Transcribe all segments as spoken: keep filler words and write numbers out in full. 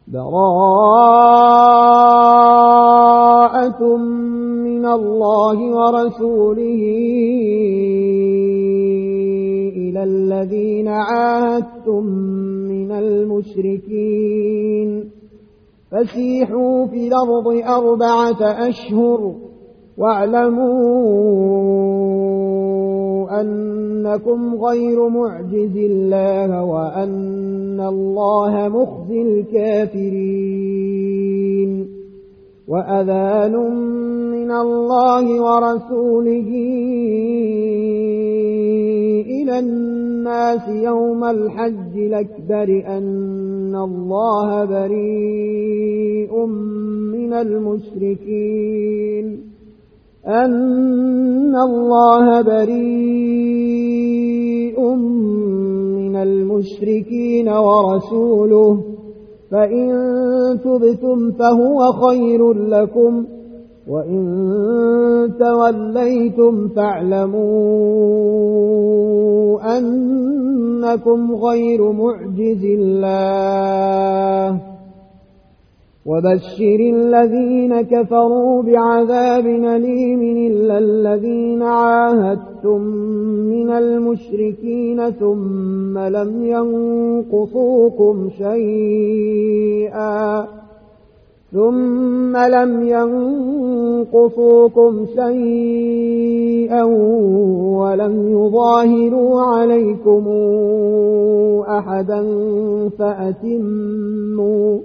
براءة من الله ورسوله إلى الذين عاهدتم من المشركين فسيحوا في الأرض أربعة أشهر واعلموا أنكم غير معجز الله وأن الله مخزي الكافرين وأذان من الله ورسوله إلى الناس يوم الحج الأكبر أن الله بريء من المشركين أن الله بريء من المشركين ورسوله فإن تبتم فهو خير لكم وإن توليتم فاعلموا أنكم غير معجز الله وبشر الذين كفروا بعذاب أليم إلا الذين عاهدتم من المشركين ثم لم ينقصوكم شيئا ثم لم ينقصوكم شيئا ولم يظاهروا عليكم أحدا فأتموا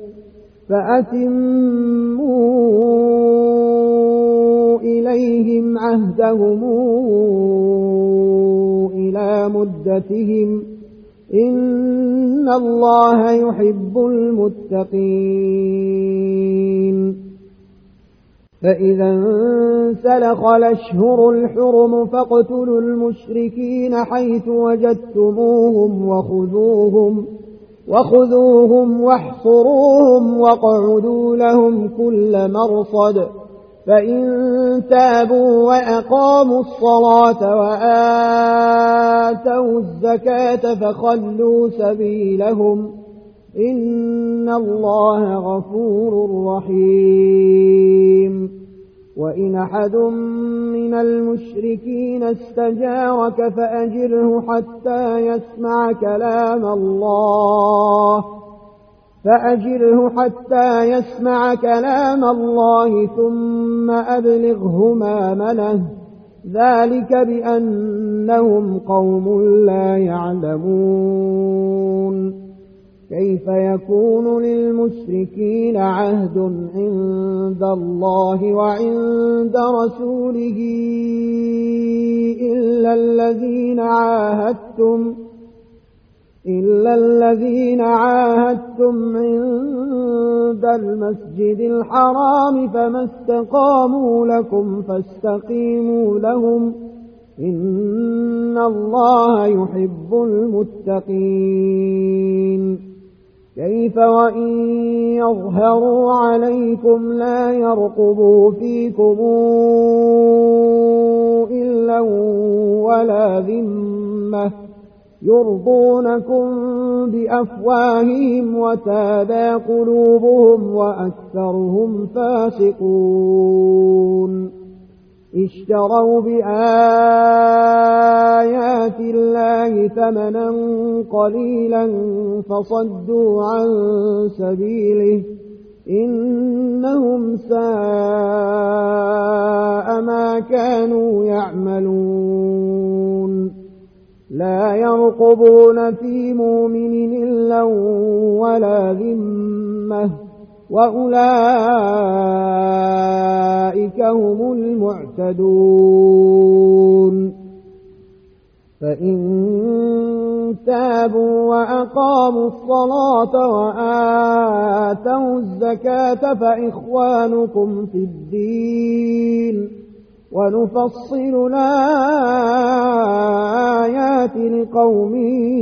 فأتموا إليهم عهدهم إلى مدتهم إن الله يحب المتقين فإذا انسلخ الأشهر الحرم فاقتلوا المشركين حيث وجدتموهم وخذوهم وخذوهم واحصروهم واقعدوا لهم كل مرصد فإن تابوا وأقاموا الصلاة وآتوا الزكاة فخلوا سبيلهم إن الله غفور رحيم وإن أحد من المشركين استجارك فأجره حتى يسمع كلام الله فأجره حتى يسمع كلام الله ثم أبلغه مأمنه ذلك بأنهم قوم لا يعلمون كيف يكون للمشركين عهد عند الله وعند رسوله إلا الذين عاهدتم إلا الذين عاهدتم عند المسجد الحرام فما استقاموا لكم فاستقيموا لهم إن الله يحب المتقين كيف وإن يظهروا عليكم لا يرقبوا فيكم إلا ولا ذمة يرضونكم بأفواههم وتابى قلوبهم وأكثرهم فاسقون اشتروا بآيات الله ثمنا قليلا فصدوا عن سبيله إنهم ساء ما كانوا يعملون لا يرقبون في مؤمن إلا ولا ذمة وأولئك هم المعتدون فإن تابوا وأقاموا الصلاة وآتوا الزكاة فإخوانكم في الدين ونفصل الآيات لقوم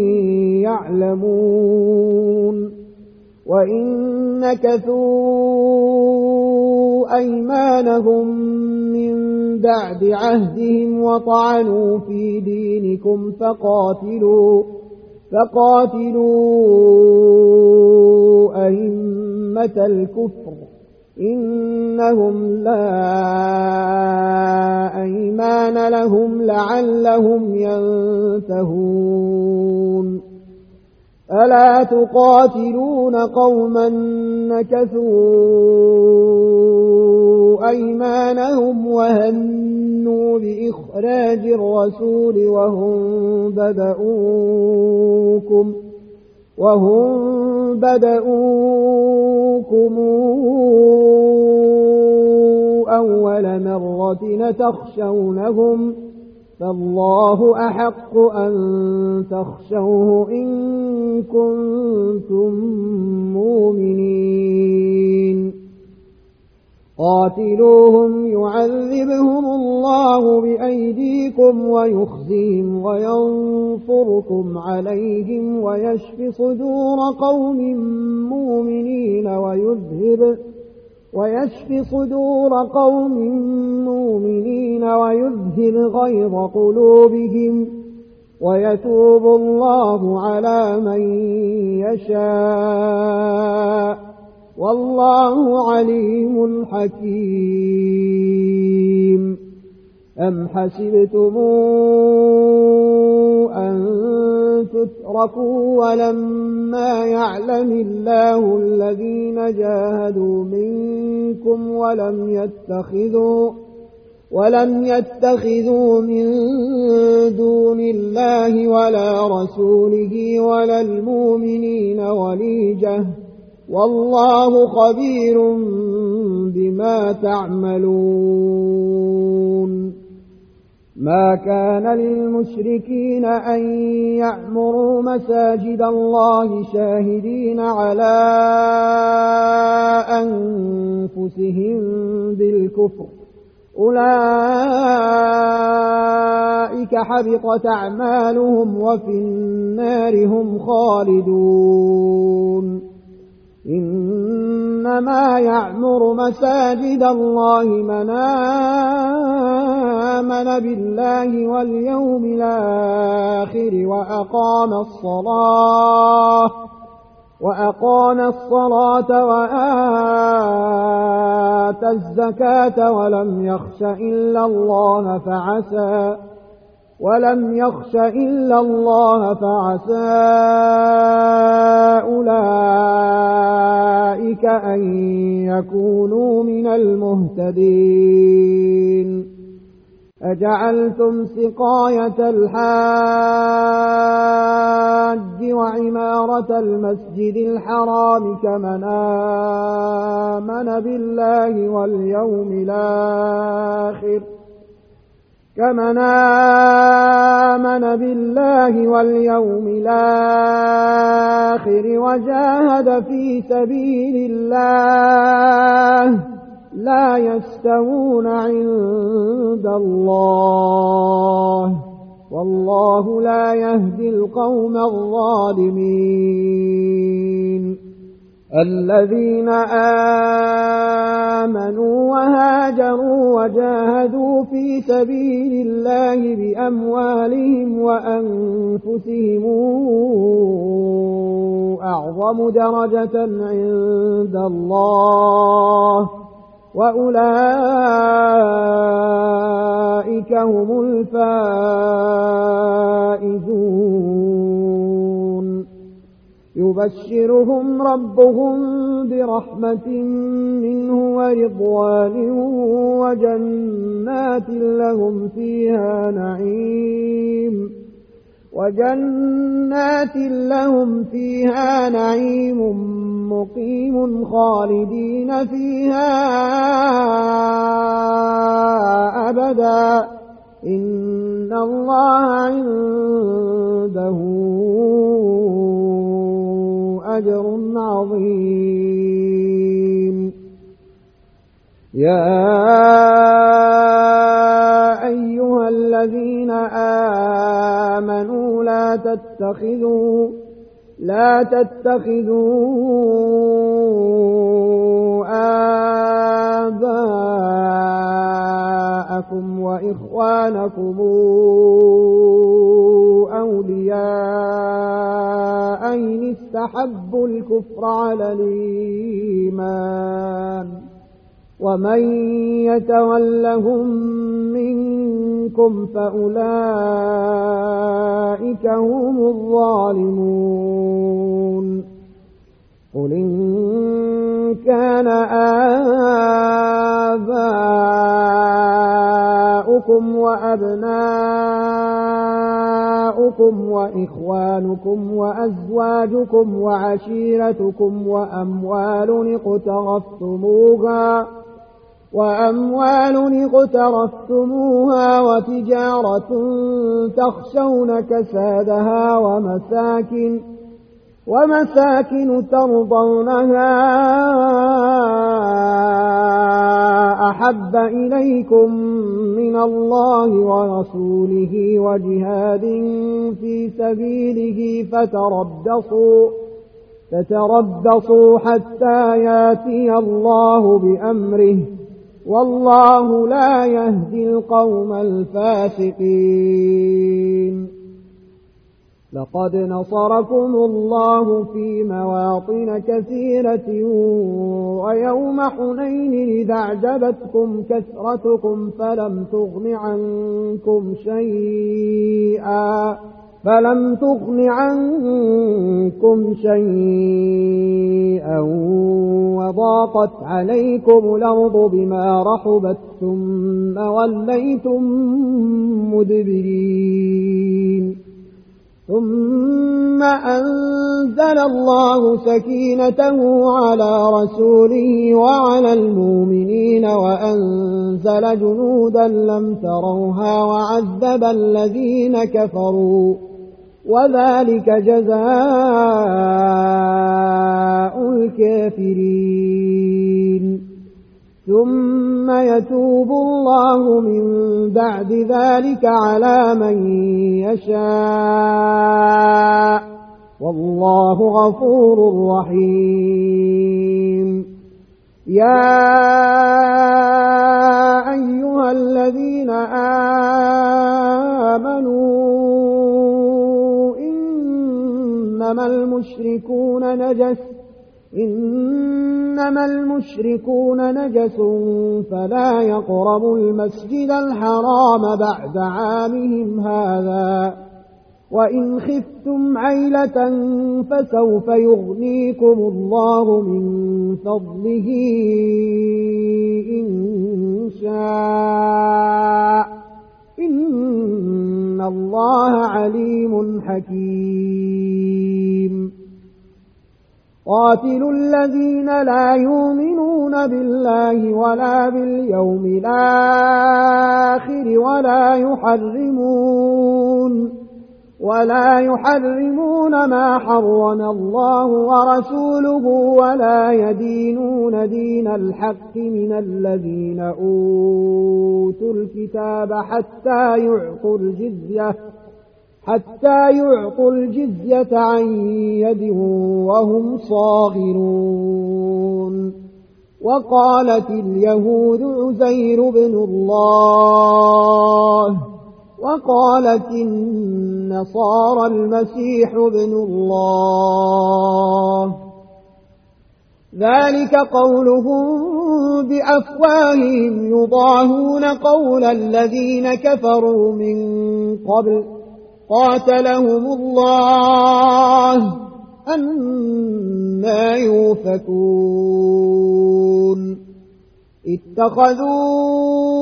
يعلمون وإن نكثوا أيمانهم من بعد عهدهم وطعنوا في دينكم فقاتلوا فقاتلوا أئمة الكفر إنهم لا أيمان لهم لعلهم ينتهون ألا تقاتلون قوما نكثوا أيمانهم وهنوا بإخراج الرسول وهم بدؤوكم وهم بدؤوكم أول مرة تخشونهم فالله أحق أن تخشوه إن كنتم مؤمنين قاتلوهم يعذبهم الله بأيديكم ويخزيهم وينصركم عليهم ويشف صدور قوم مؤمنين ويذهب ويشف صدور قوم مؤمنين ويذهب غيظ قلوبهم ويتوب الله على من يشاء والله عليم حكيم أم حسبتم أن تتركوا ولما يعلم الله الذين جاهدوا منكم ولم يتخذوا ولم يتخذوا من دون الله ولا رسوله ولا المؤمنين وليجة والله خبير بما تعملون ما كان للمشركين أن يعمروا مساجد الله شاهدين على أنفسهم بالكفر أولئك حبطت أعمالهم وفي النار هم خالدون إنما يعمر مساجد الله من آمن بالله واليوم الآخر وأقام الصلاة وأقام الصلاة وآتى الزكاة ولم يخش إلا الله فعسى ولم يخش إلا الله فعسى أولئك أن يكونوا من المهتدين أجعلتم سقاية الحاج وعمارة المسجد الحرام كمن آمن بالله واليوم الآخر كمن آمن بالله واليوم الآخر وجاهد في سبيل الله لا يستوون عند الله والله لا يهدي القوم الظالمين الذين آمنوا وهاجروا وجاهدوا في سبيل الله بأموالهم وأنفسهم أعظم درجة عند الله وأولئك هم الفائزون يبشرهم ربهم برحمة منه ورضوان وجنات لهم فيها نعيم وجنات لهم فيها نعيم مقيم خالدين فيها أبدا إن الله عنده أجر عظيم يا أيها الذين آمنوا لا تتخذوا لا تتخذوا آباءكم وإخوانكم أولياء استحبوا الكفر على الإيمان ومن يتولهم منكم فأولئك هم الظالمون قل إن كان آباؤكم وأبناؤكم وإخوانكم وأزواجكم وعشيرتكم وأموال اقترفتموها وأموال اقترفتموها وتجارة تخشون كسادها ومساكن ومساكن ترضونها أحب إليكم من الله ورسوله وجهاد في سبيله فتربصوا فتربصوا حتى ياتي الله بأمره والله لا يهدي القوم الفاسقين لقد نصركم الله في مواطن كثيرة ويوم حنين إذ أعجبتكم كثرتكم فلم تغن عنكم شيئا فلم تغن عنكم شيئا وضاقت عليكم الأرض بما رحبت ثم وليتم مدبرين ثم أنزل الله سكينته على رسوله وعلى المؤمنين وأنزل جنودا لم تروها وعذب الذين كفروا وذلك جزاء الكافرين ثم يتوب الله من بعد ذلك على من يشاء والله غفور رحيم يا أيها الذين آمنوا إنما المشركون نجس إنما المشركون نجس فلا يقربوا المسجد الحرام بعد عامهم هذا وإن خفتم عيلة فسوف يغنيكم الله من فضله إن شاء إن الله عليم حكيم قاتلوا الذين لا يؤمنون بالله ولا باليوم الآخر ولا يحرمون ولا يحرمون ما حرم الله ورسوله ولا يدينون دين الحق من الذين أوتوا الكتاب حتى يعطوا الجزية حتى يعطوا الجزية عن يد وهم صاغرون وقالت اليهود عزير بن الله وقالت النصارى المسيح بن الله ذلك قولهم بأفواههم يضاهون قول الذين كفروا من قبل قاتلهم الله أنى يؤفكون اتخذوا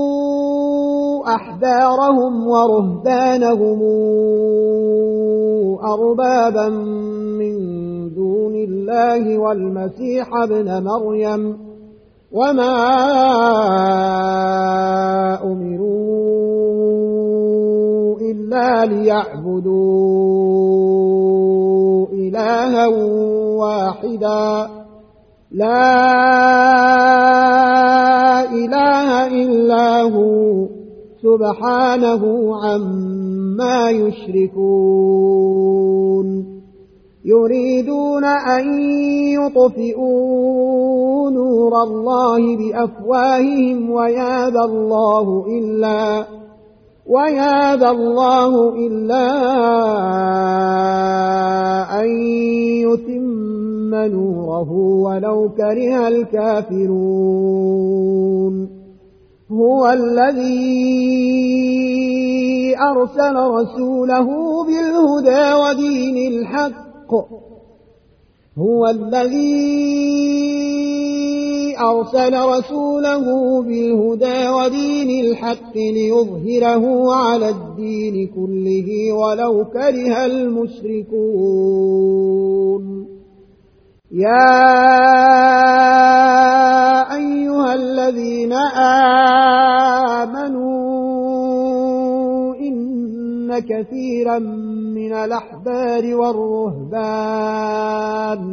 أحبارهم ورهبانهم أربابا من دون الله والمسيح ابن مريم وما أمروا إلا ليعبدوا إلها واحدا لا إله إلا هو سبحانه عما يشركون يريدون أن يطفئوا نور الله بأفواههم ويابى الله إلا ويابى الله إلا أن يتم نوره ولو كره الكافرون هو الذي أرسل رسوله بالهدى ودين الحق هو الذي أرسل رسوله بالهدى ودين الحق ليظهره على الدين كله ولو كره المشركون يا أيها الذين آمنوا إن كثيرا من الأحبار والرهبان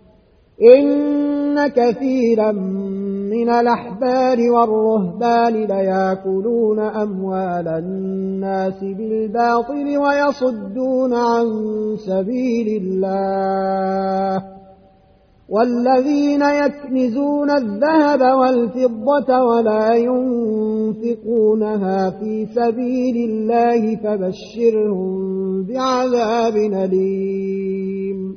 إن كثيرا من الأحبار والرهبان ليأكلون أموال الناس بالباطل ويصدون عن سبيل الله والذين يكنزون الذهب والفضة ولا ينفقونها في سبيل الله فبشرهم بعذاب أليم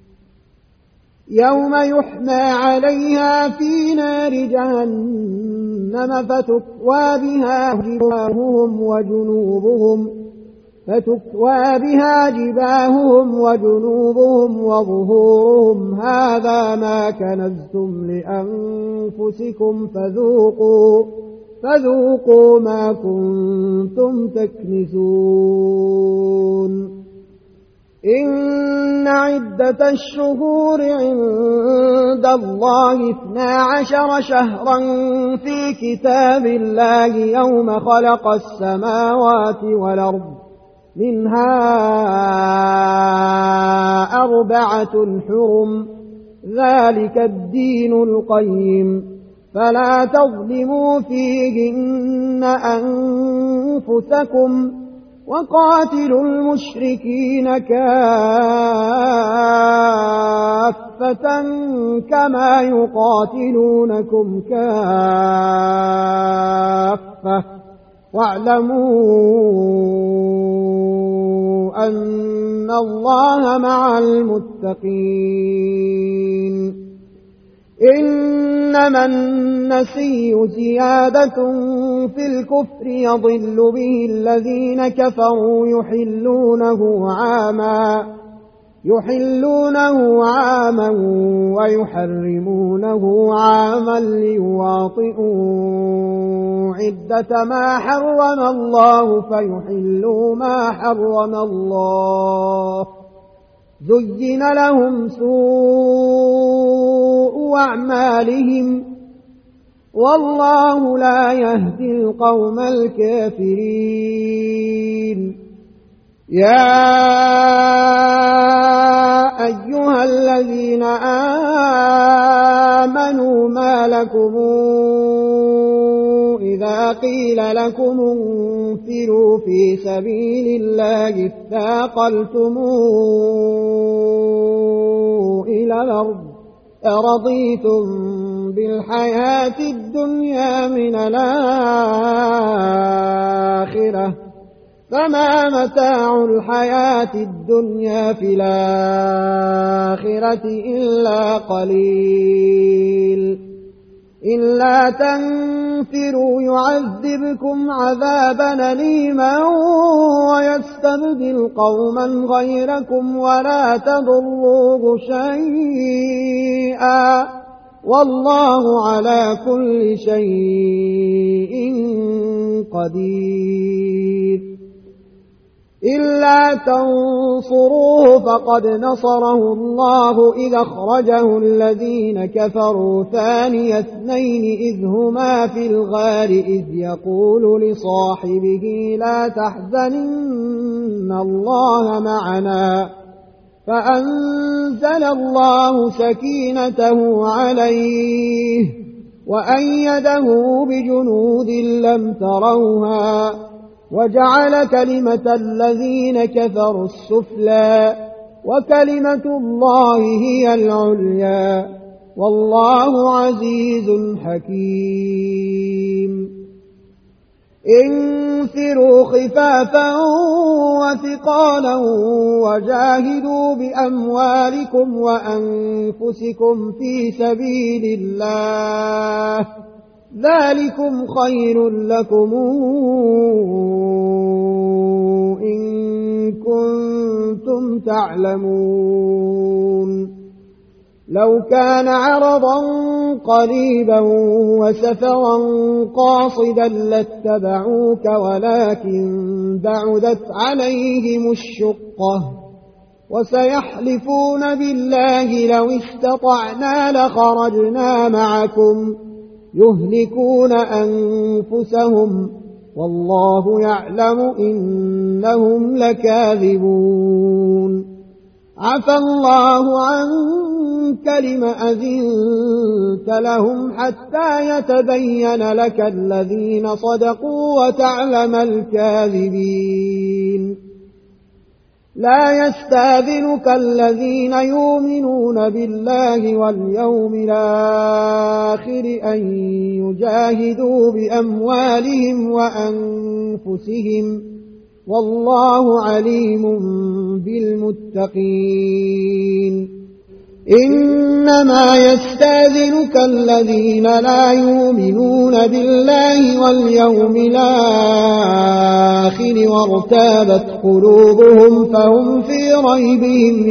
يوم يحمى عليها في نار جهنم فتكوى بها جباههم وجنوبهم فتكوى بها جباههم وجنوبهم وظهورهم هذا ما كنزتم لأنفسكم فذوقوا فذوقوا ما كنتم تكنزون إن عدة الشهور عند الله اثنا عشر شهرا في كتاب الله يوم خلق السماوات والأرض منها أربعة حرم ذلك الدين القيم فلا تظلموا فيهن أنفسكم وقاتلوا المشركين كافة كما يقاتلونكم كافة واعلموا أن الله مع المتقين إنما النسي زيادة في الكفر يضل به الذين كفروا يحلونه عاما يحلونه عاما ويحرمونه عاما ليواطئوا عدة ما حرم الله فيحلوا ما حرم الله زين لهم سوء أعمالهم والله لا يهدي القوم الكافرين يا أيها الذين آمنوا ما لكم إذا قيل لكم انفروا في سبيل الله اثاقلتم إلى الأرض أرضيتم بالحياة الدنيا من الآخرة فما متاع الحياة الدنيا في الآخرة إلا قليل إلا تنفروا يعذبكم عذابا أليما ويستبدل قوما غيركم ولا تضروه شيئا والله على كل شيء قدير إلا تنصروه فقد نصره الله إذ أخرجه الذين كفروا ثاني اثنين إذ هما في الغار إذ يقول لصاحبه لا تحزن إن الله معنا فأنزل الله سكينته عليه وأيده بجنود لم تروها وجعل كلمة الذين كفروا السفلى وكلمة الله هي العليا والله عزيز حكيم انفروا خفافا وثقالا وجاهدوا بأموالكم وأنفسكم في سبيل الله ذلكم خير لكم إن كنتم تعلمون لو كان عرضا قريبا وسفرا قاصدا لاتبعوك ولكن بعدت عليهم الشقة وسيحلفون بالله لو استطعنا لخرجنا معكم يهلكون أنفسهم والله يعلم إنهم لكاذبون عفى الله عنك لم أذنت لهم حتى يتبين لك الذين صدقوا وتعلم الكاذبين لا يستاذنك الذين يؤمنون بالله واليوم الآخر أن يجاهدوا بأموالهم وأنفسهم والله عليم بالمتقين إنما يستاذنك الذين لا يؤمنون بالله واليوم الآخر وارتابت قلوبهم فهم في ريبهم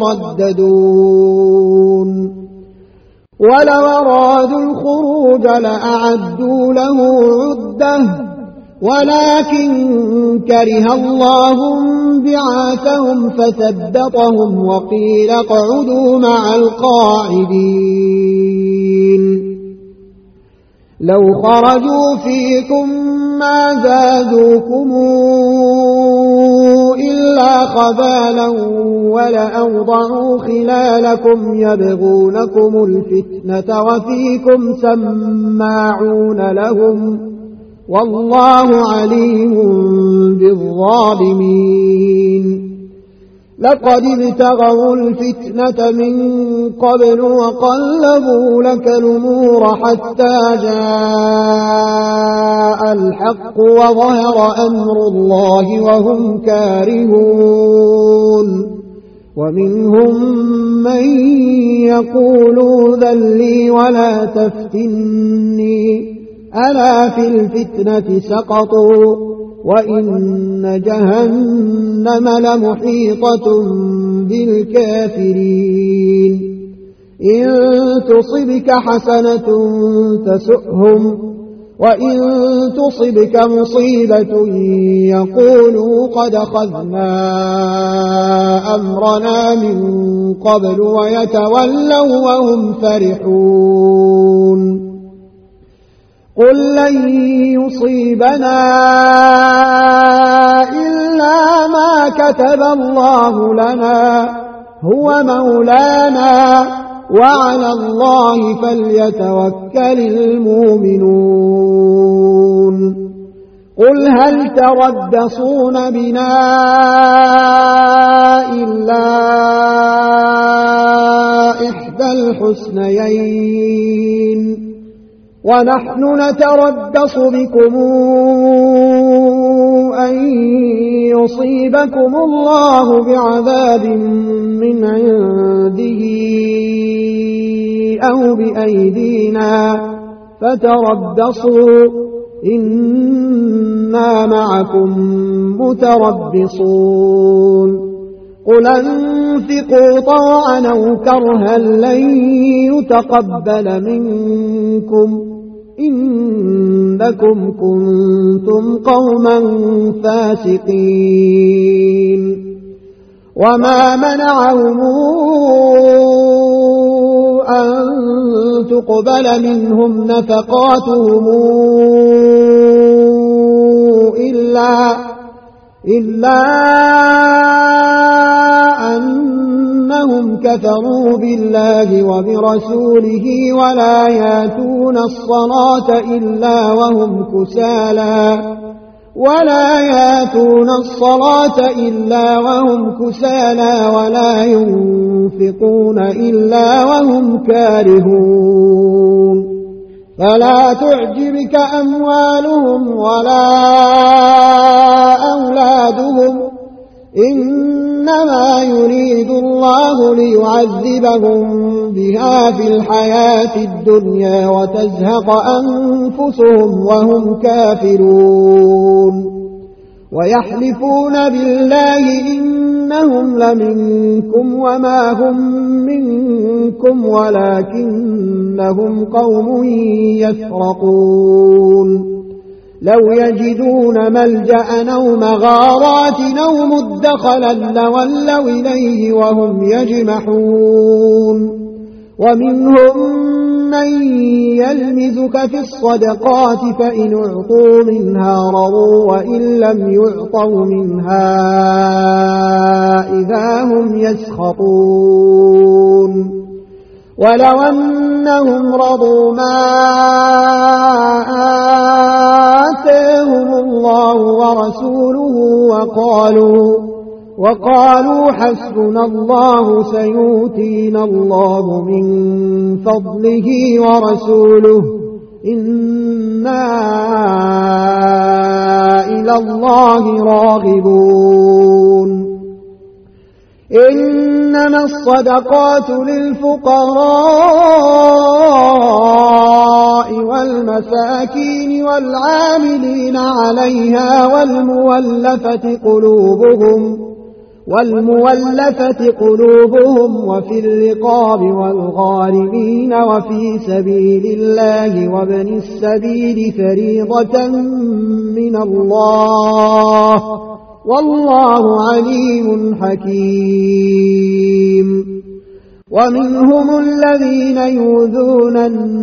يترددون ولو أرادوا الخروج لأعدوا له عدة ولكن كره الله بعاثهم فثبطهم وقيل اقعدوا مع القاعدين لو خرجوا فيكم ما زادوكم إلا خبالا ولأوضعوا خلالكم يبغونكم الفتنة وفيكم سماعون لهم والله عليم بالظالمين لقد ابتغوا الفتنة من قبل وقلبوا لك الأمور حتى جاء الحق وظهر أمر الله وهم كارهون ومنهم من يقول ائذن لي ولا تفتني ألا في الفتنة سقطوا وإن جهنم لمحيطة بالكافرين إن تصبك حسنة تسؤهم وإن تصبك مصيبة يقولوا قد أخذنا أمرنا من قبل ويتولوا وهم فرحون قل لن يصيبنا إلا ما كتب الله لنا هو مولانا وعلى الله فليتوكل المؤمنون قل هل تربصون بنا إلا إحدى الحسنيين ونحن نتربص بكم أن يصيبكم الله بعذاب من عنده أو بأيدينا فتربصوا إنا معكم متربصون قل أنفقوا طوعا أو كرها لن يتقبل منكم إنكم كنتم قوما فاسقين وما منعهم أن تقبل منهم نفقاتهم إلا إلا أنهم كفروا بالله وبرسوله ولا ياتون الصلاة إلا وهم كسالى ولا ياتون الصلاة إلا وهم كسالى ولا ينفقون إلا وهم كارهون فلا تعجبك أموالهم ولا أولادهم إنما يريد الله ليعذبهم بها في الحياة الدنيا وتزهق أنفسهم وهم كافرون ويحلفون بالله إنهم لمنكم وما هم منكم ولكنهم قوم يفرقون لو يجدون ملجأ أو مغارات أو مدخلا لولوا إليه وهم يجمحون ومنهم من يلمزك في الصدقات فإن اعطوا منها رضوا وإن لم يعطوا منها إذا هم يسخطون ولو أنهم رضوا ما آتاهم الله ورسوله وقالوا وقالوا حسبنا الله سيؤتينا الله من فضله ورسوله إنا إلى الله راغبون إنما الصدقات للفقراء والمساكين والعاملين عليها والمولفة قلوبهم والمولفة قلوبهم وفي الرقاب والغارمين وفي سبيل الله وابن السبيل فريضة من الله والله عليم حكيم ومنهم الذين يؤذون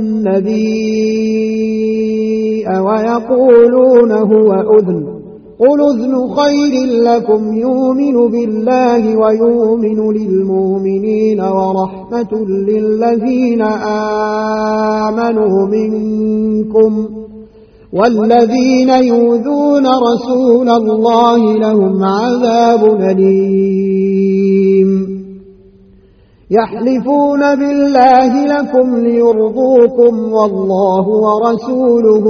النبي ويقولون هو أذن قل أذن خير لكم يؤمن بالله ويؤمن للمؤمنين ورحمة للذين آمنوا منكم والذين يؤذون رسول الله لهم عذاب أليم يحلفون بالله لكم ليرضوكم والله ورسوله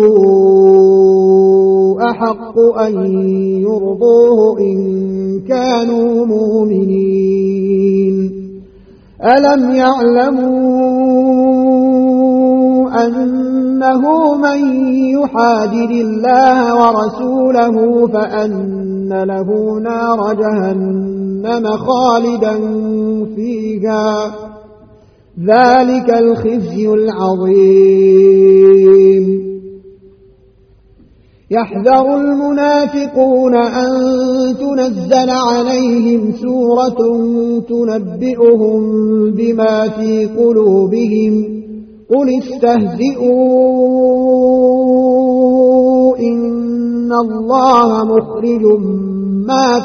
أحق أن يرضوه إن كانوا مؤمنين ألم يعلموا أنه من يحادد الله ورسوله فأن له نار جهنم خالدا فيها ذلك الخزي العظيم يحذر المنافقون أن تنزل عليهم سورة تنبئهم بما في قلوبهم قل استهزئوا إن الله مخرج ما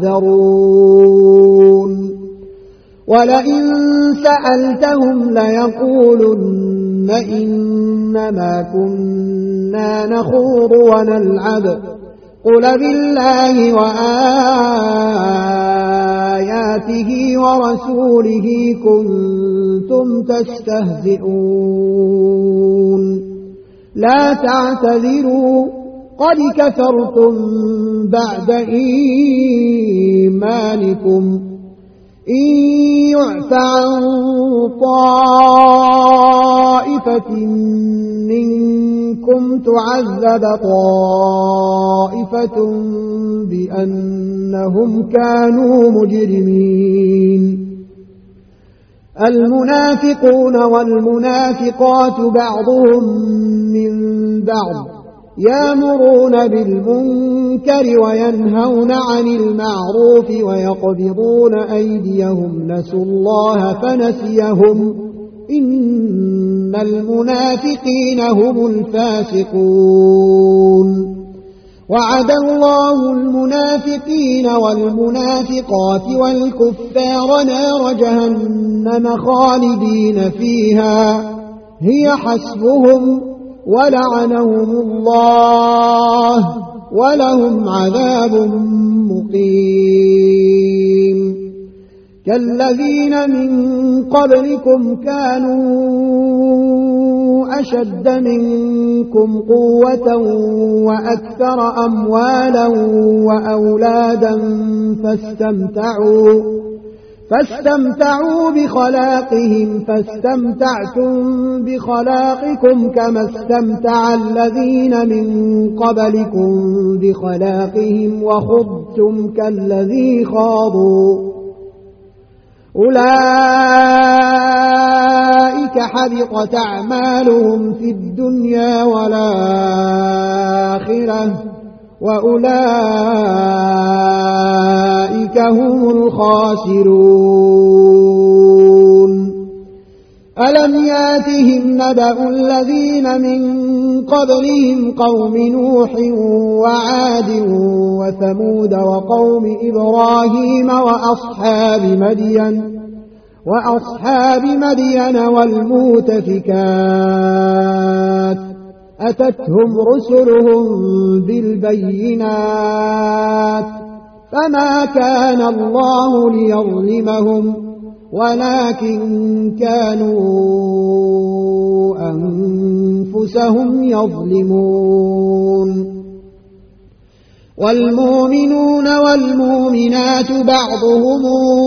تحذرون ولئن سألتهم ليقولن إنما كنا نخوض ونلعب قل بالله وآياته ورسوله كنتم تستهزئون لا تعتذروا قد كفرتم بعد إيمانكم إن يعف عن طائفة منكم تعذب طائفة بأنهم كانوا مجرمين المنافقون والمنافقات بعضهم من بعض يأمرون بالمنكر وينهون عن المعروف ويقبضون أيديهم نسوا الله فنسيهم إن المنافقين هم الفاسقون وعد الله المنافقين والمنافقات والكفار نار جهنم خالدين فيها هي حسبهم ولعنهم الله ولهم عذاب مقيم كالذين من قبلكم كانوا أشد منكم قوة وأكثر أموالا وأولادا فاستمتعوا فاستمتعوا بخلاقهم فاستمتعتم بخلاقكم كما استمتع الذين من قبلكم بخلاقهم وخضتم كالذي خاضوا أولئك حبطت أعمالهم في الدنيا والآخرة وأولئك هم الخاسرون ألم ياتهم نبأ الذين من قبلهم قوم نوح وعاد وثمود وقوم إبراهيم وأصحاب مدين وأصحاب مدين والمؤتفكات أتتهم رسلهم بالبينات فما كان الله ليظلمهم ولكن كانوا أنفسهم يظلمون والمؤمنون والمؤمنات بعضهم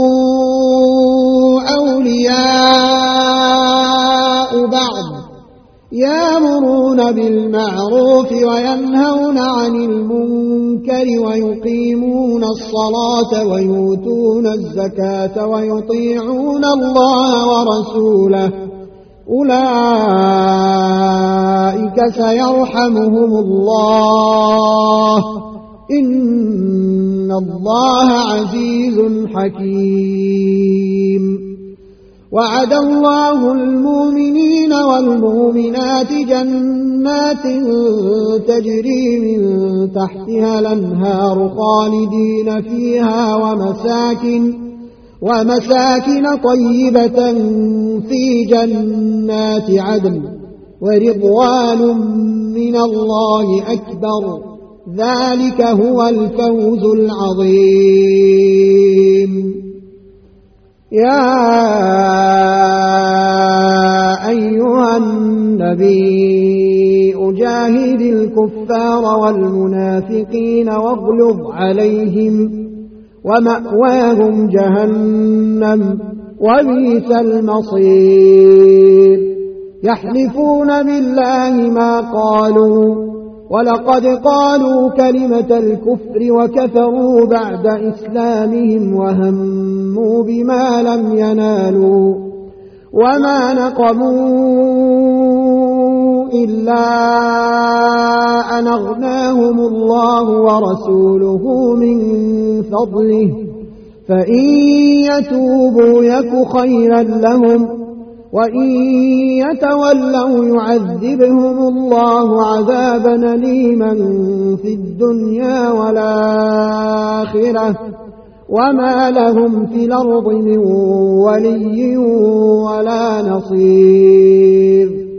أولياء بعض يأمرون بالمعروف وينهون عن المنكر ويقيمون الصلاة ويؤتون الزكاة ويطيعون الله ورسوله أولئك سيرحمهم الله إن الله عزيز حكيم وعد الله المؤمنين والمؤمنات جنات تجري من تحتها الأنهار خالدين فيها ومساكن ومساكن طيبة في جنات عدن ورضوان من الله أكبر ذلك هو الفوز العظيم يا أيها النبي أجاهد الكفار والمنافقين واغلظ عليهم ومأواهم جهنم وبئس المصير يحلفون بالله ما قالوا ولقد قالوا كلمة الكفر وكفروا بعد إسلامهم وهموا بما لم ينالوا وما نقموا إلا أن أغناهم الله ورسوله من فضله فإن يتوبوا يك خيرا لهم وإن يتولوا يعذبهم الله عذابا أليما في الدنيا والآخرة وما لهم في الأرض من ولي ولا نصير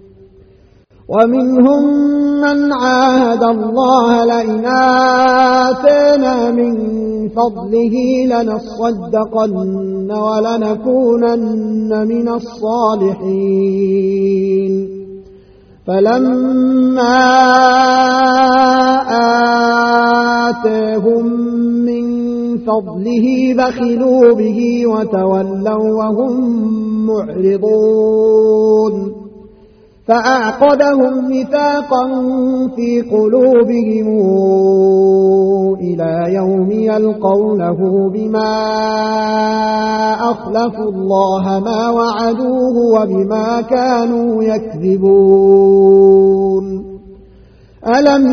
ومنهم من عاهد الله لئن آتانا من فضله لنصدقن ولنكونن من الصالحين فلما آتاهم من فضله بخلوا به وتولوا وهم معرضون فأعقدهم نفاقا في قلوبهم إلى يوم يلقونه بما أخلفوا الله ما وعدوه وبما كانوا يكذبون ألم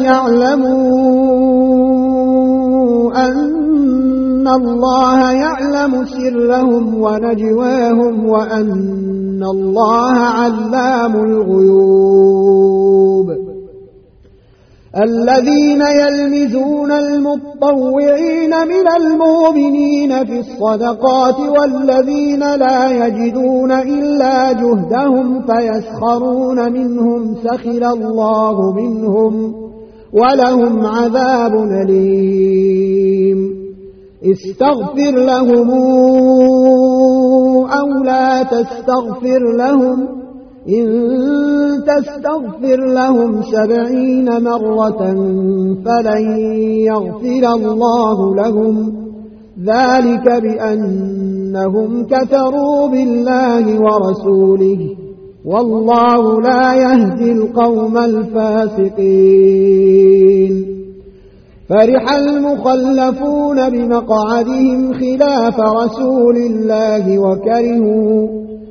يعلموا أن الله يعلم سرهم ونجواهم وأن الله علام الغيوب الذين يلمزون المتطوعين من المؤمنين في الصدقات والذين لا يجدون إلا جهدهم فيسخرون منهم سخر الله منهم ولهم عذاب أليم استغفر لهم أو لا تستغفر لهم إن تستغفر لهم سبعين مرة فلن يغفر الله لهم ذلك بأنهم كفروا بالله ورسوله والله لا يهدي القوم الفاسقين. فرح المخلفون بمقعدهم خلاف رسول الله وكرهوا,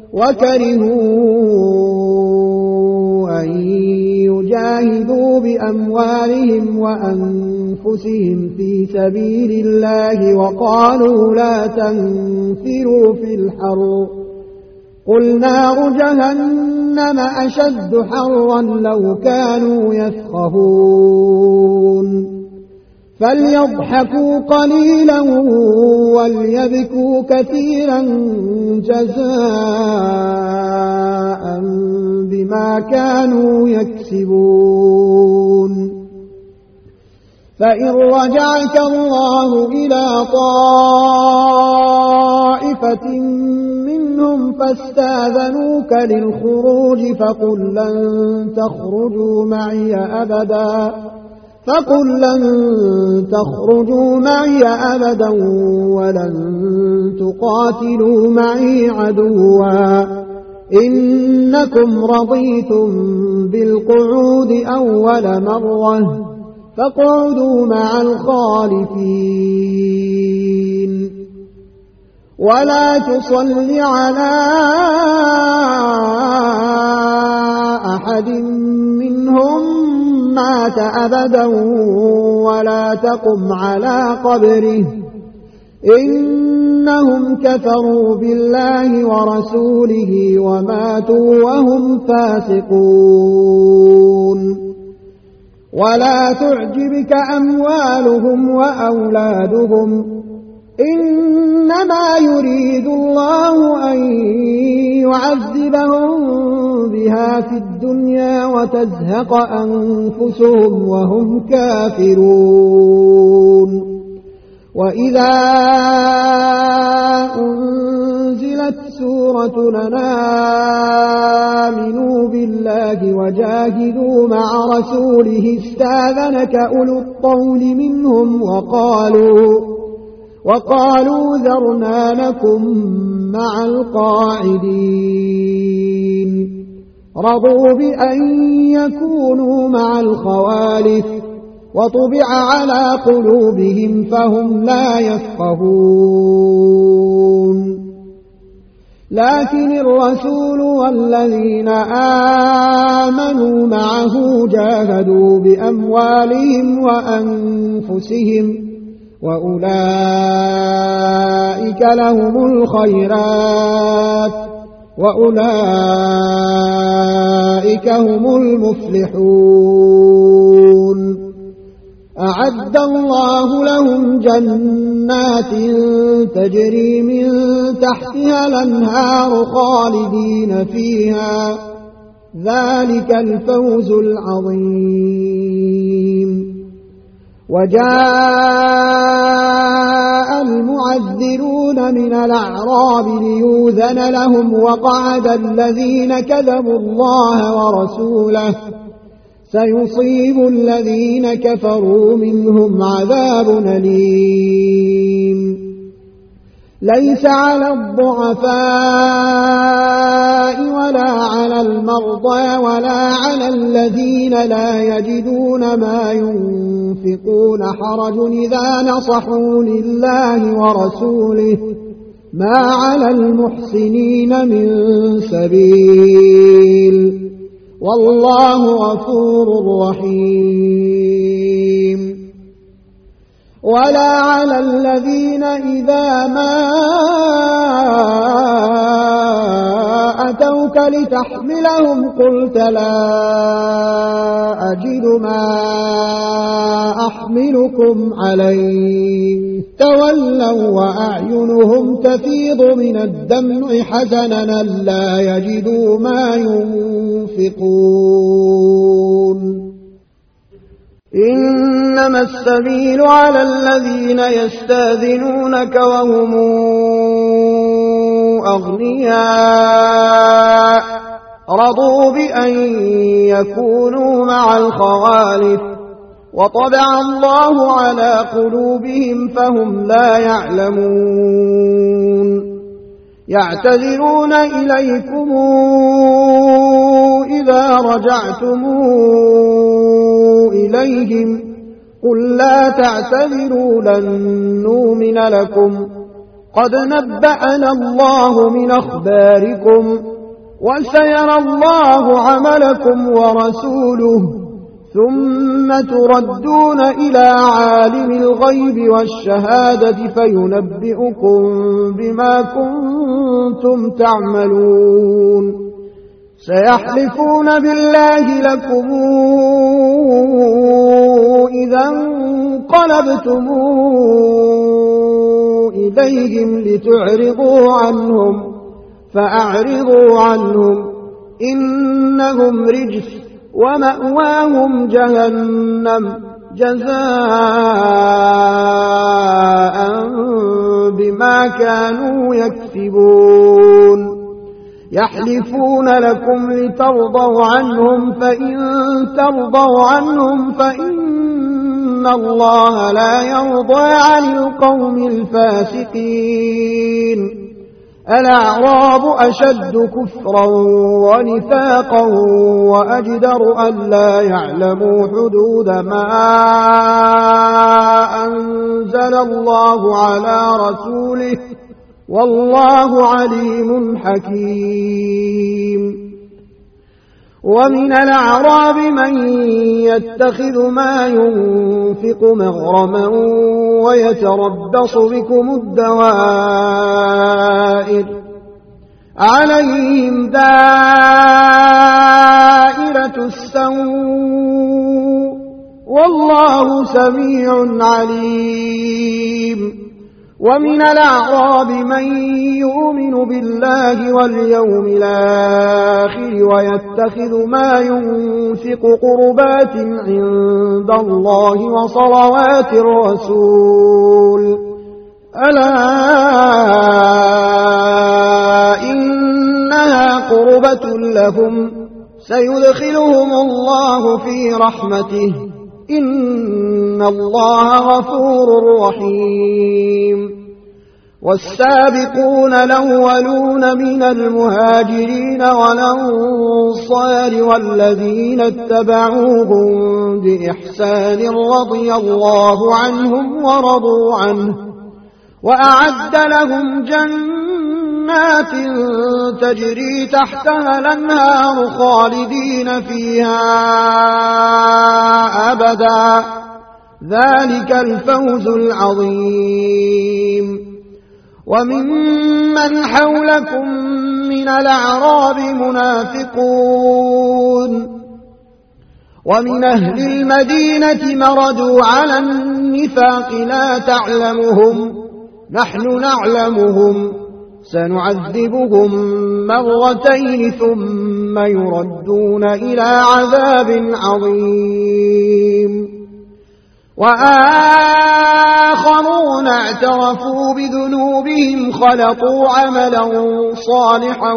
وكرهوا أن يجاهدوا بأموالهم وأنفسهم في سبيل الله وقالوا لا تنفروا في الحر قل نار جهنم أشد حرا لو كانوا يفقهون. فليضحكوا قليلا وليبكوا كثيرا جزاء بما كانوا يكسبون. فإن رجعك الله إلى طائفة منهم فاستاذنوك للخروج فقل لن تخرجوا معي أبدا فقل لن تخرجوا معي أبدا ولن تقاتلوا معي عدوا إنكم رضيتم بالقعود أول مرة فاقعدوا مع الخالفين. ولا تصل على أحد منهم مات أبدا ولا تقم على قبره إنهم كفروا بالله ورسوله وماتوا وهم فاسقون. ولا تعجبك أموالهم وأولادهم إنما يريد الله أن يعذبهم بها في الدنيا وتزهق أنفسهم وهم كافرون. وإذا أنزلت سورة أن آمنوا بالله وجاهدوا مع رسوله استاذنك أولو الطول منهم وقالوا وقالوا ذرنا لكم مع القاعدين رضوا بأن يكونوا مع الخوالف وطبع على قلوبهم فهم لا يفقهون. لكن الرسول والذين آمنوا معه جاهدوا بأموالهم وأنفسهم وأولئك لهم الخيرات وأولئك هم المفلحون. أعد الله لهم جنات تجري من تحتها الأنهار خالدين فيها ذلك الفوز العظيم. وجاء المعذرون من الأعراب ليؤذن لهم وقعد الذين كذبوا الله ورسوله سيصيب الذين كفروا منهم عذاب أليم. ليس على الضعفاء ولا على المرضى ولا على الذين لا يجدون ما ينفقون حرج إذا نصحوا لله ورسوله ما على المحسنين من سبيل والله غفور رحيم. ولا على الذين إذا ما أتوك لتحملهم قلت لا أجد ما أحملكم عليه تولوا وأعينهم تفيض من الدمع حزنا لا يجدوا ما ينفقون. إنما السبيل على الذين يستاذنونك وهم أغنياء رضوا بأن يكونوا مع الخوالف وطبع الله على قلوبهم فهم لا يعلمون يعتذرون إليكم إذا رجعتم إليهم قل لا تعتذروا لن نؤمن لكم قد نبأنا الله من أخباركم وسيرى الله عملكم ورسوله ثم تردون إلى عالم الغيب والشهادة فينبئكم بما كنتم تعملون سيحلفون بالله لكم إذا انقلبتم إليهم لتعرضوا عنهم فأعرضوا عنهم إنهم رجس ومأواهم جهنم جزاء بما كانوا يكسبون يحلفون لكم لترضوا عنهم فإن ترضوا عنهم فإن الله لا يرضى عن القوم الفاسقين الأعراب أشد كفرا ونفاقا وأجدر ألا يعلموا حدود ما أنزل الله على رسوله والله عليم حكيم ومن الأعراب من يتخذ ما ينفق مغرما ويتربص بكم الدوائر عليهم دائرة السوء والله سميع عليم ومن الأعراب من يؤمن بالله واليوم الآخر ويتخذ ما ينفق قربات عند الله وصلوات الرسول ألا إنها قربة لهم سيدخلهم الله في رحمته إن الله غفور رحيم والسابقون الأولون من المهاجرين والأنصار والذين اتبعوهم بإحسان رضي الله عنهم ورضوا عنه وأعد لهم جنات تجري تحتها الأنهار خالدين فيها أبدا ذلك الفوز العظيم وممن حولكم من الأعراب منافقون ومن أهل المدينة مردوا على النفاق لا تعلمهم نحن نعلمهم سنعذبهم مرتين ثم يردون إلى عذاب عظيم وآخرون اعترفوا بذنوبهم خلطوا عملا صالحا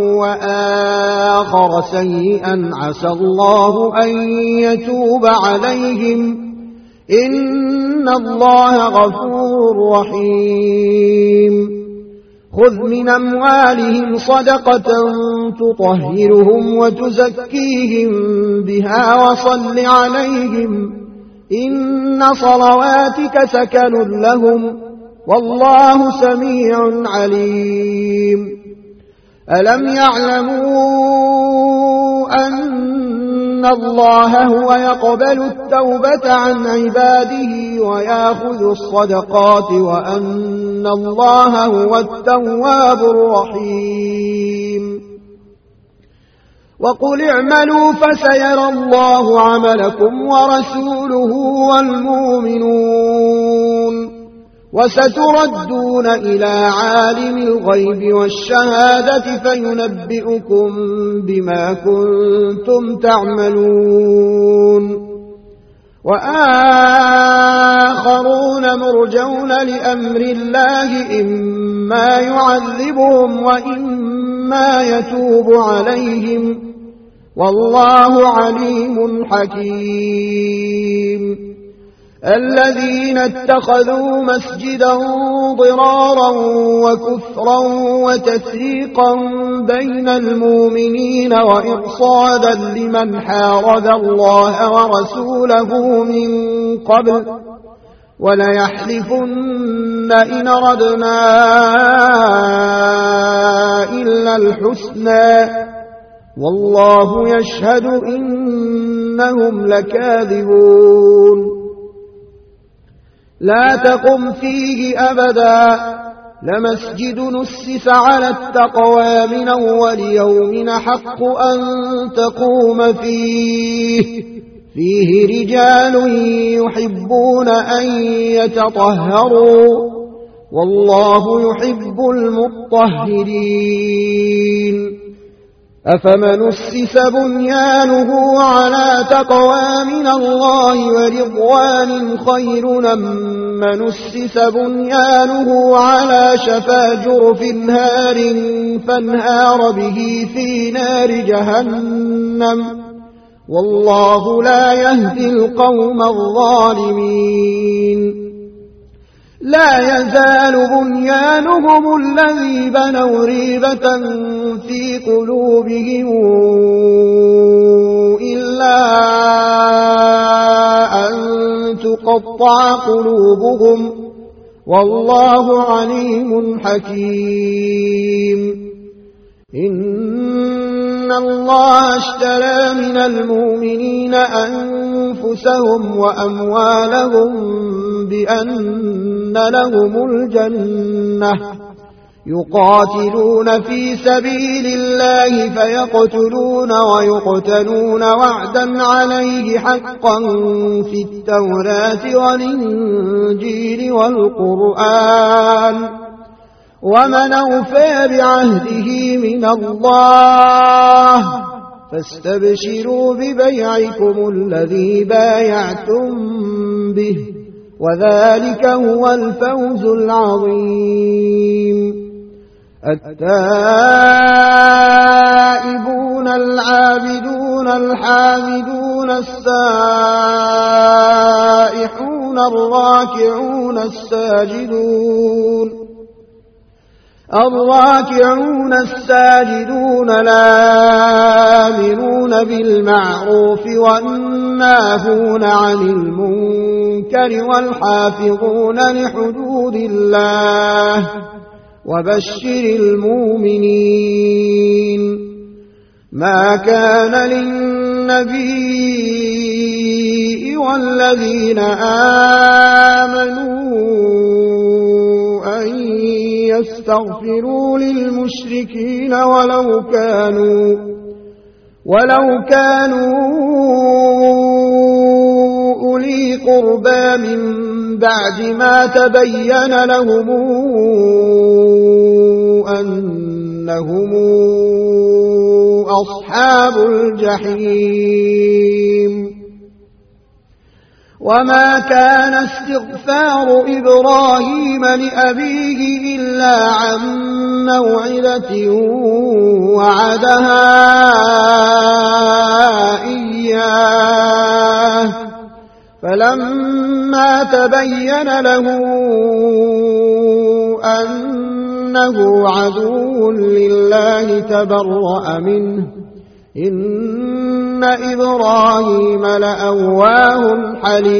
وآخر سيئا عسى الله أن يتوب عليهم إن الله غفور رحيم خذ من أموالهم صدقة تطهرهم وتزكيهم بها وصل عليهم إن صلواتك سكن لهم والله سميع عليم ألم يعلموا أن الله هو يقبل التوبة عن عباده ويأخذ الصدقات وأن الله هو التواب الرحيم وقل اعملوا فسيرى الله عملكم ورسوله والمؤمنون وستردون إلى عالم الغيب والشهادة فينبئكم بما كنتم تعملون وآخرون مرجون لأمر الله إما يعذبهم وإما يتوب عليهم والله عليم حكيم الذين اتخذوا مسجدا ضرارا وكفرا وتفريقا بين المؤمنين وإرصادا لمن حارب الله ورسوله من قبل وليحلفن إن ردنا إلا الحسنى والله يشهد إنهم لكاذبون لا تقم فيه أبدا لمسجد نسس على التقوى من أول يوم حق أن تقوم فيه فيه رجال يحبون أن يتطهروا والله يحب المطهرين أفمن أسس بنيانه على تقوى من الله ورضوان خير أم من أسس بنيانه على شفا جرف هار فانهار به في نار جهنم والله لا يهدي القوم الظالمين لا يزال بنيانهم الذي بنوا ريبة في قلوبهم إلا أن تقطع قلوبهم والله عليم حكيم إن الله اشترى من المؤمنين أنفسهم وأموالهم بأن لهم الجنة يقاتلون في سبيل الله فيقتلون ويقتلون وعدا عليه حقا في التوراة والإنجيل والقرآن ومن أوفى بعهده من الله فاستبشروا ببيعكم الذي بايعتم به وذلك هو الفوز العظيم التائبون العابدون الحامدون السائحون الراكعون الساجدون الراكعون الساجدون الآمرون بالمعروف والناهون عن المنكر والحافظون لحدود الله وبشر المؤمنين ما كان للنبي والذين آمنوا أن يستغفروا للمشركين ولو كانوا ولو كانوا أولي قربى من بعد ما تبين لهم أنهم أصحاب الجحيم وما كان استغفار إبراهيم لأبيه إلا عن موعدة وعدها إياه فلما تبين له أنه عدو لله تبرأ منه إن إبراهيم لأواه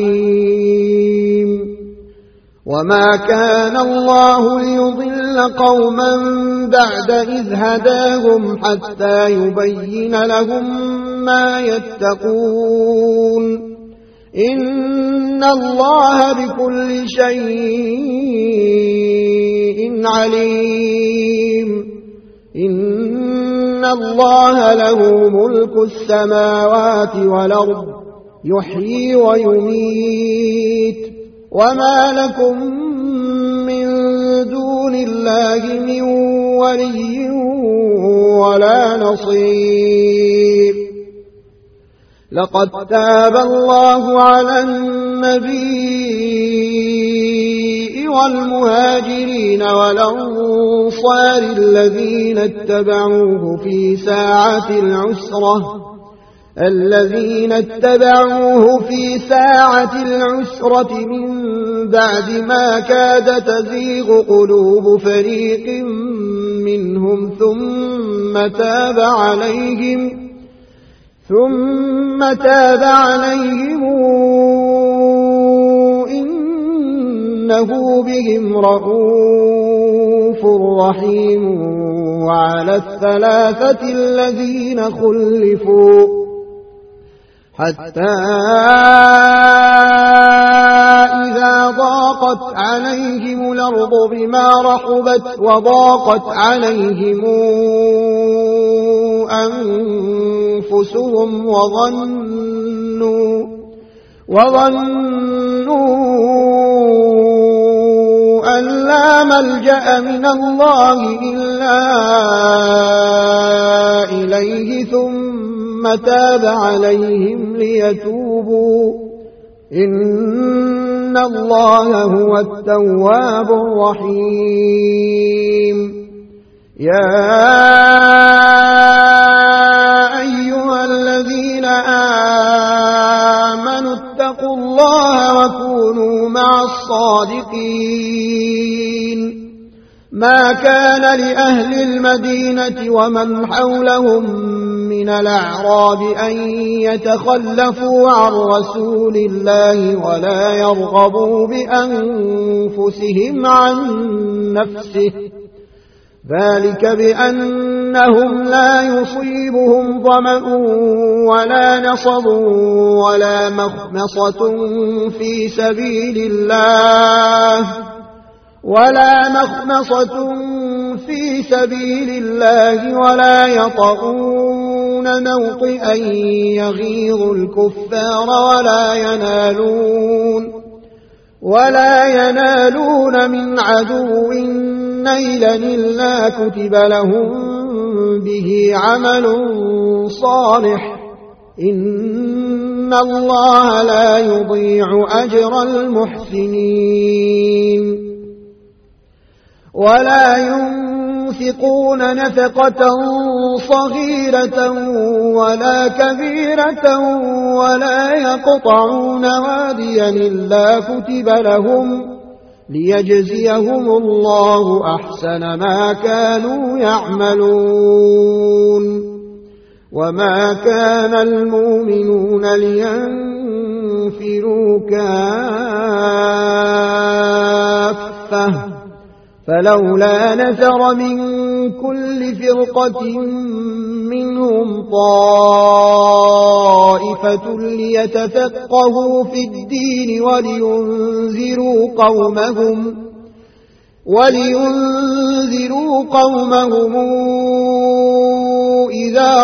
حليم وما كان الله ليضل قوما بعد إذ هداهم حتى يبين لهم ما يتقون إن الله بكل شيء عليم إن الله له ملك السماوات والأرض يحيي ويميت وما لكم من دون الله من ولي ولا نصير لقد تاب الله على النبي والمهاجرين والأنصار الذين اتبعوه في ساعة العسرة الذين اتبعوه في ساعة العسرة من بعد ما كاد تزيغ قلوب فريق منهم ثم تاب عليهم ثم تاب عليهم إنه بهم رءوف رحيم. وعلى الثلاثة الذين خلفوا حتى إذا ضاقت عليهم الأرض بما رحبت وضاقت عليهم أنفسهم وظنوا وظنوا أن لا ملجأ من الله إلا إليه ثم تاب عليهم ليتوبوا إن الله هو التواب الرحيم. يا أيها الذين آمنوا اتقوا الله وكونوا مع الصادقين. ما كان لأهل المدينة ومن حولهم من الأعراب أن يتخلفوا عن رسول الله ولا يرغبوا بأنفسهم عن نفسه، ذلك بأنهم لا يصيبهم ظمأ ولا نصب ولا مخمصة في سبيل الله ولا مخمصة في سبيل الله ولا يطؤون موطئا يغيظ الكفار ولا ينالون ولا ينالون من عدو نيلا إلا كتب لهم به عمل صالح إن الله لا يضيع أجر المحسنين. ولا ينفقون نفقة صغيرة ولا كبيرة ولا يقطعون واديا إلا كتب لهم ليجزيهم الله أحسن ما كانوا يعملون. وما كان المؤمنون لينفروا كافة فلولا نفر من كل فرقة منهم طائفة ليتفقهوا في الدين ولينذروا قومهم ولينذروا قومهم إذا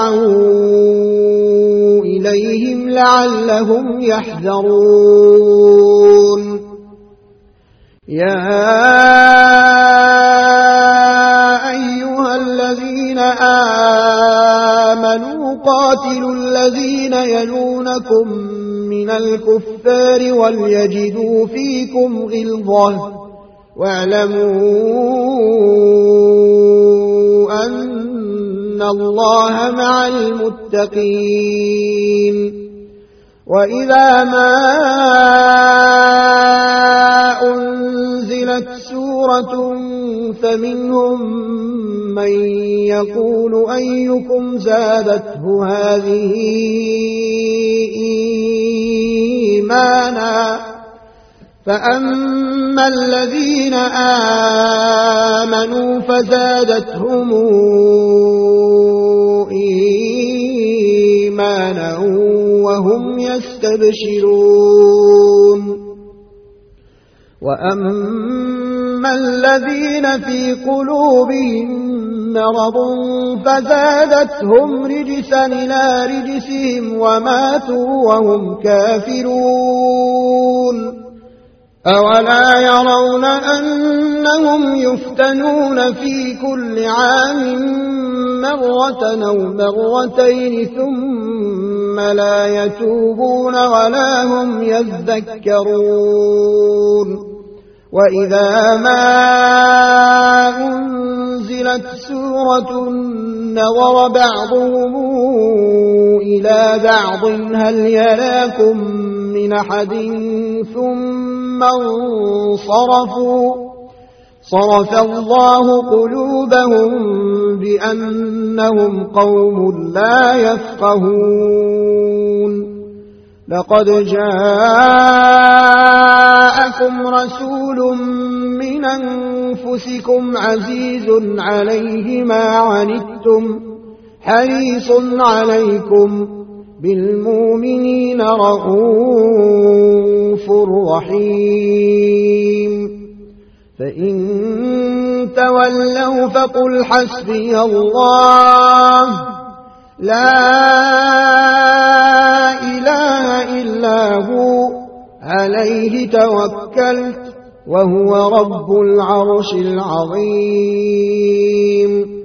رجعوا إليهم لعلهم يحذرون. يا أيها الذين آمنوا قاتلوا الذين يلونكم من الكفار وليجدوا فيكم غلظة واعلموا أن الله مع المتقين. وإذا ما أنزلت سورة فمنهم من يقول أيكم زادته هذه إيمانا فأما الذين آمنوا فزادتهم إيمانا وهم يستبشرون. وأما الذين في قلوبهم مرض فزادتهم رجسا إلى رجسهم وماتوا وهم كافرون. أولا يرون أنهم يفتنون في كل عام مرة أو مرتين ثم ثم لا يتوبون ولا هم يذكرون وإذا ما أنزلت سورة نظر بعضهم إلى بعض هل يراكم من أحد ثم انصرفوا صرف الله قلوبهم بأنهم قوم لا يفقهون لقد جاءكم رسول من أنفسكم عزيز عليه ما عنتم حريص عليكم بالمؤمنين رءوف رحيم فإن تولوا فقل حسبي الله لا إله إلا هو عليه توكلت وهو رب العرش العظيم